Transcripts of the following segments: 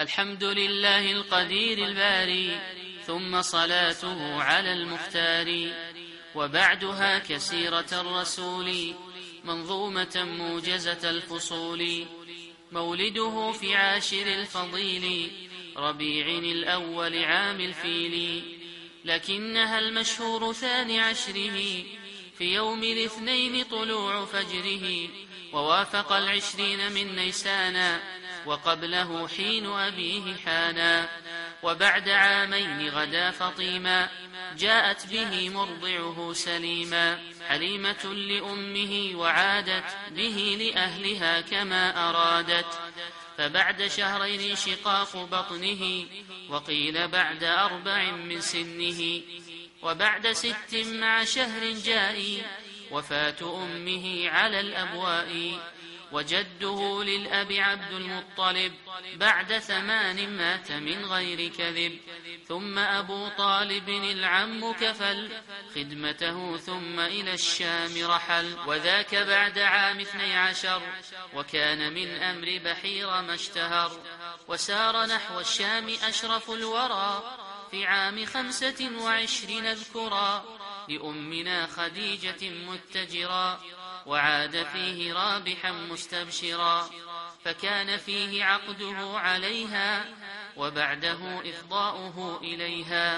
الحمد لله القدير الباري، ثم صلاته على المختار. وبعدها كسيرة الرسول، منظومة موجزة الفصول. مولده في عاشر الفضيل، ربيع الأول عام الفيل، لكنها المشهور 12 في يوم الاثنين طلوع فجره، ووافق 20 من نيسان، وقبله حين أبيه حانا. وبعد عامين غدا فطيما، جاءت به مرضعه سليما، حليمة لأمه وعادت به لأهلها كما أرادت. فبعد شهرين انشقاق بطنه، وقيل بعد 4 من سنه. وبعد 6 مع شهر جائي، وفاة أمه على الأبواء. وجده للأب عبد المطلب، بعد 8 مات من غير كذب. ثم أبو طالب العم كفل خدمته، ثم إلى الشام رحل، وذاك بعد عام 12. وكان من أمر بحير ما اشتهر، وسار نحو الشام أشرف الورى في عام 25 اذكرا، لأمنا خديجة متجرا، وعاد فيه رابحا مستبشرا. فكان فيه عقده عليها، وبعده إفضاؤه إليها.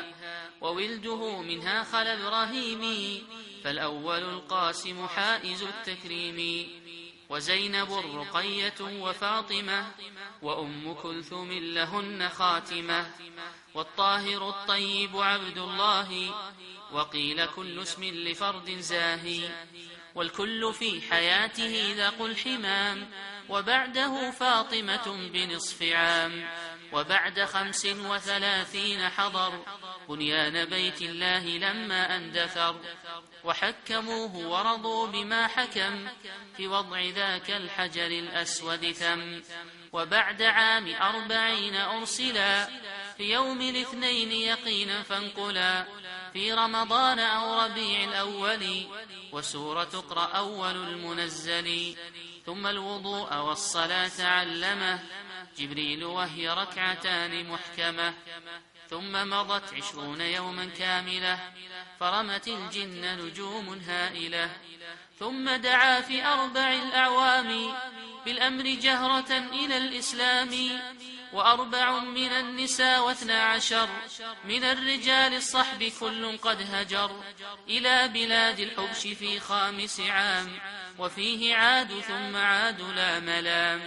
وولده منها خل إبراهيم، فالأول القاسم حائز التكريم. وزينب رقية وفاطمة، وأم كلثوم لهن خاتمة. والطاهر الطيب عبد الله، وقيل كل اسم لفرد زاهي. والكل في حياته ذاق الحمام، وبعده فاطمة بنصف عام. وبعد 35 حضر بنيان بيت الله لما أندثر، وحكموه ورضوا بما حكم في وضع ذاك الحجر الأسود ثم. وبعد عام 40 أرسلا في يوم الاثنين يقينا فانقلا، في رمضان أو ربيع الأول، وسورة اقرأ أول المنزل. ثم الوضوء والصلاة علمه جبريل، وهي 2 ركعتان محكمة. ثم مضت 20 يوما كاملة، فرمت الجن نجوم هائلة. ثم دعا في 4 الأعوام بالأمر جهرة إلى الإسلام. 4 من النساء و12 من الرجال الصحب كل قد هجر إلى بلاد الحبش في 5 عام، وفيه عاد ثم عاد لا ملام.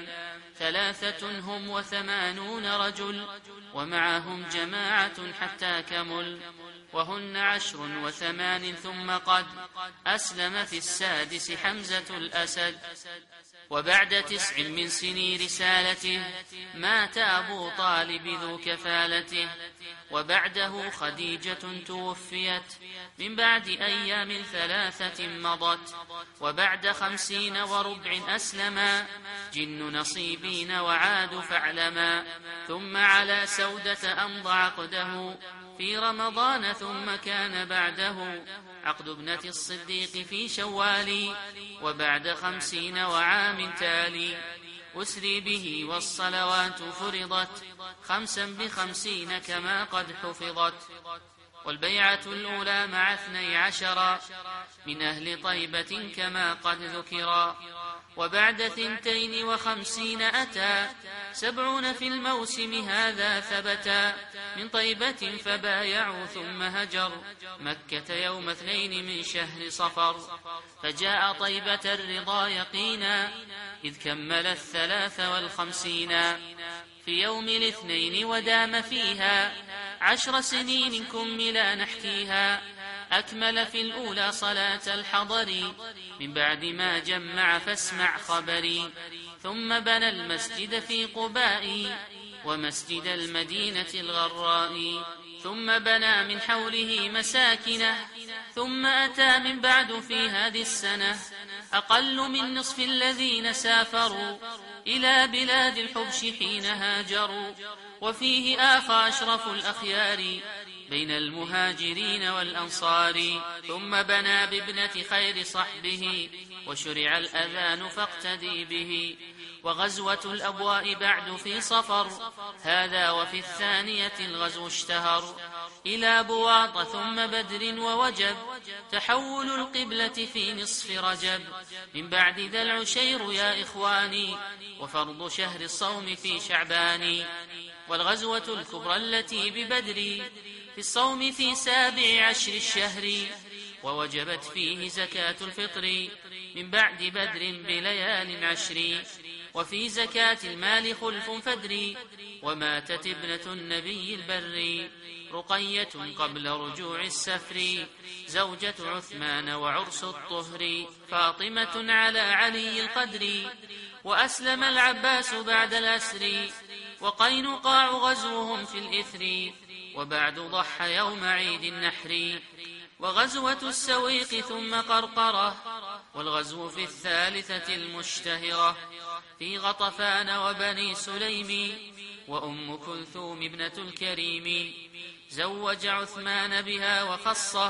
3 هم و80 رجل، ومعهم جماعة حتى كمل. وهن 10 و8 ثم قد أسلم في 6 حمزة الأسد. وبعد 9 من سني رسالته مات أبو طالب ذو كفالته. وبعده خديجة توفيت من بعد أيام 3 مضت. وبعد 50 وربع أسلما جن نصيبين وعاد فاعلما. ثم على سودة أمضى عقده في رمضان، ثم كان بعده عقد ابنة الصديق في شوال. وبعد 50 وعام تالي أسري به، والصلوات فرضت 5 ب50 كما قد حفظت. والبيعة الأولى مع 12 من أهل طيبة كما قد ذكرا. وبعد 52 أتى 70 في الموسم هذا ثبتا من طيبة، فبايعوا ثم هجر مكة يوم 2 من شهر صفر. فجاء طيبة الرضا يقينا إذ كمل 53 في يوم الاثنين، ودام فيها 10 سنين كملا نحكيها. أكمل في الأولى صلاة الحضر من بعد ما جمع فاسمع خبري. ثم بنى المسجد في قباء، ومسجد المدينة الغراء. ثم بنى من حوله مساكنه. ثم أتى من بعد في هذه السنة أقل من نصف الذين سافروا إلى بلاد الحبش حين هاجروا. وفيه آخى أشرف الأخيار بين المهاجرين والأنصار. ثم بنى بابنة خير صحبه، وشرع الأذان فاقتدي به. وغزوة الأبواء بعد في صفر، هذا وفي الثانية الغزو اشتهر. إلى بواط ثم بدر ووجب، تحول القبلة في نصف رجب. من بعد ذا العشير يا إخواني، وفرض شهر الصوم في شعبان. والغزوة الكبرى التي ببدر، في الصوم في 17 الشهر. ووجبت فيه زكاة الفطر، من بعد بدر بليال 10. وفي زكاة المال خلف فدر، وماتت ابنة النبي البر. رقية قبل رجوع السفر، زوجة عثمان وعرس الطهر. فاطمة على علي القدر، وأسلم العباس بعد الأسر. وقينقاع غزوهم في الإثر، وبعد ضحى يوم عيد النحر. وغزوة السويق ثم قرقرة، والغزو في الثالثة المشتهرة. في غطفان وبني سليم، وأم كلثوم ابنة الكريم. زوج عثمان بها وخصه،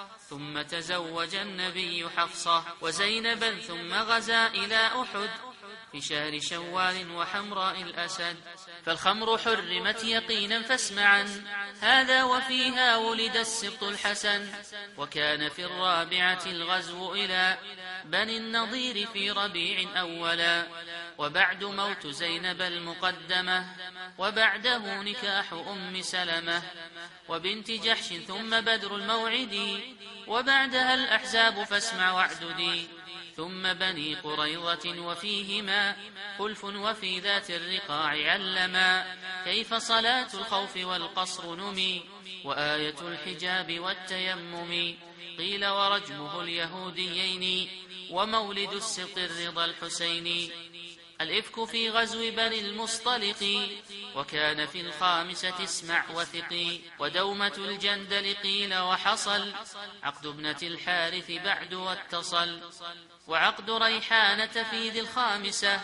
ثم تزوج النبي حفصة وزينبا. ثم غزا إلى أحد في شهر شوال وحمراء الأسد. فالخمر حرمت يقينا فاسمعا، هذا وفيها ولد السبط الحسن. وكان في الرابعة الغزو إلى بني النضير في ربيع أولا. وبعد موت زينب المقدمة، وبعده نكاح أم سلمة وبنت جحش. ثم بدر الموعد، وبعدها الأحزاب فاسمع واعددي. ثم بني قريظة وفيهما خلف، وفي ذات الرقاع علما. كيف صلاة الخوف والقصر نمي، وآية الحجاب والتيمم. قيل ورجمه اليهوديين، ومولد السبط الرضا الحسين. الإفك في غزو بني المصطلق، وكان في الخامسة اسمع وثقي. ودومة الجندل قيل وحصل، عقد ابنة الحارث بعد واتصل. وعقد ريحانة في ذي الخامسة،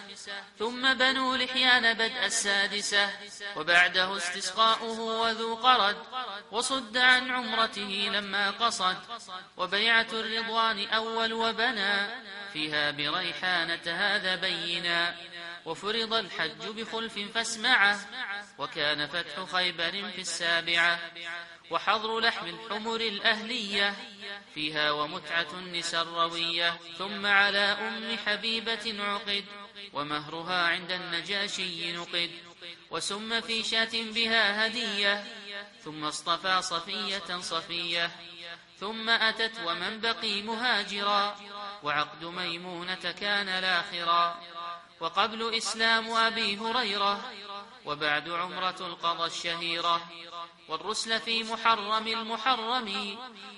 ثم بنو لحيان بدء السادسة. وبعده استسقاؤه وذو قرد، وصد عن عمرته لما قصد. وبيعة الرضوان أول، وبنى فيها بريحانة هذا بينا. وفرض الحج بخلف فاسمعه، وكان فتح خيبر في السابعة. وحظر لحم الحمر الأهلية فيها، ومتعة النساء الروية. ثم على أم حبيبة عقد، ومهرها عند النجاشي نقد. وسم في شاة بها هدية، ثم اصطفى صفية صفية. ثم أتت ومن بقي مهاجرا، وعقد ميمونة كان الآخرا. وقبل إسلام أبي هريرة، وبعد عمرة القضى الشهيرة. والرسل في محرم المحرم،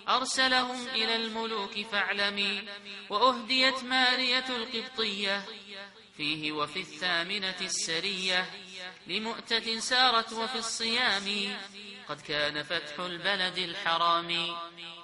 أرسلهم إلى الملوك فاعلمي. وأهديت مارية القبطية فيه، وفي الثامنة السرية لمؤتة سارت. وفي الصيام قد كان فتح البلد الحرام.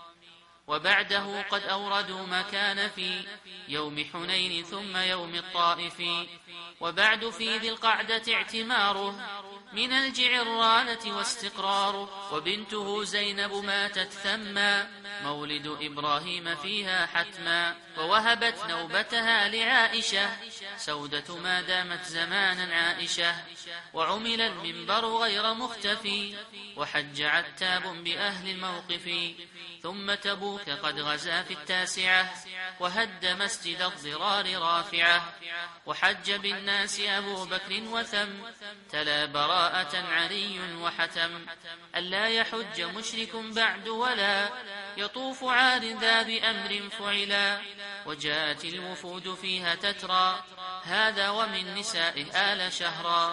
وبعده قد أوردوا ما كان في يوم حنين ثم يوم الطائف. وبعد في ذي القعدة اعتماره من الجعرانة واستقراره. وبنته زينب ماتت ثما، مولد إبراهيم فيها حتما. ووهبت نوبتها لعائشة، سودة ما دامت زمانا عائشة. وعمل المنبر غير مختفي، وحج عتاب بأهل الموقف. ثم تبوك قد غزا في التاسعة، وهد مسجد الضرار رافعة. وحج بالناس أبو بكر وثم، تلا براءة عري وحتم. ألا يحج مشرك بعد، ولا يطوف عار ذا بأمر فعلا. وجاءت الوفود فيها تترى، هذا ومن نسائه آل شهرا.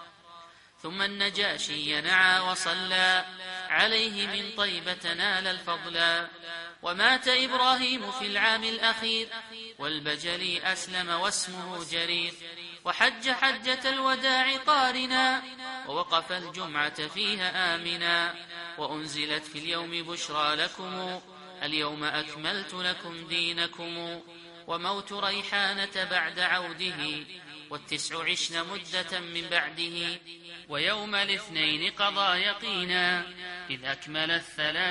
ثم النجاشي ينعى وصلى عليه من طيبة نال الفضلا. ومات إبراهيم في العام الأخير، والبجلي أسلم واسمه جرير. وحج حجة الوداع قارنا، ووقف الجمعة فيها آمنا. وأنزلت في اليوم بشرى لكم، اليوم أكملت لكم دينكم. وموت ريحانة بعد عوده، والتسع عشن مدة من بعده. ويوم الاثنين قضى يقينا، إذ أكمل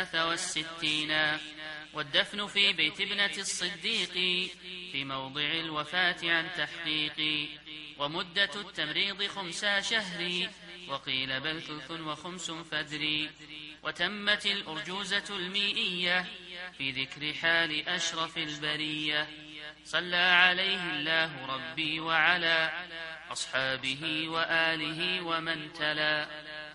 63. والدفن في بيت ابنة الصديق، في موضع الوفاة عن تحقيق. ومدة التمريض 5 شهر، وقيل بل 3 و5 فدري. وتمت الأرجوزة المئية في ذكر حال أشرف البرية. صلى عليه الله ربي وعلى أصحابه وآله ومن تلا.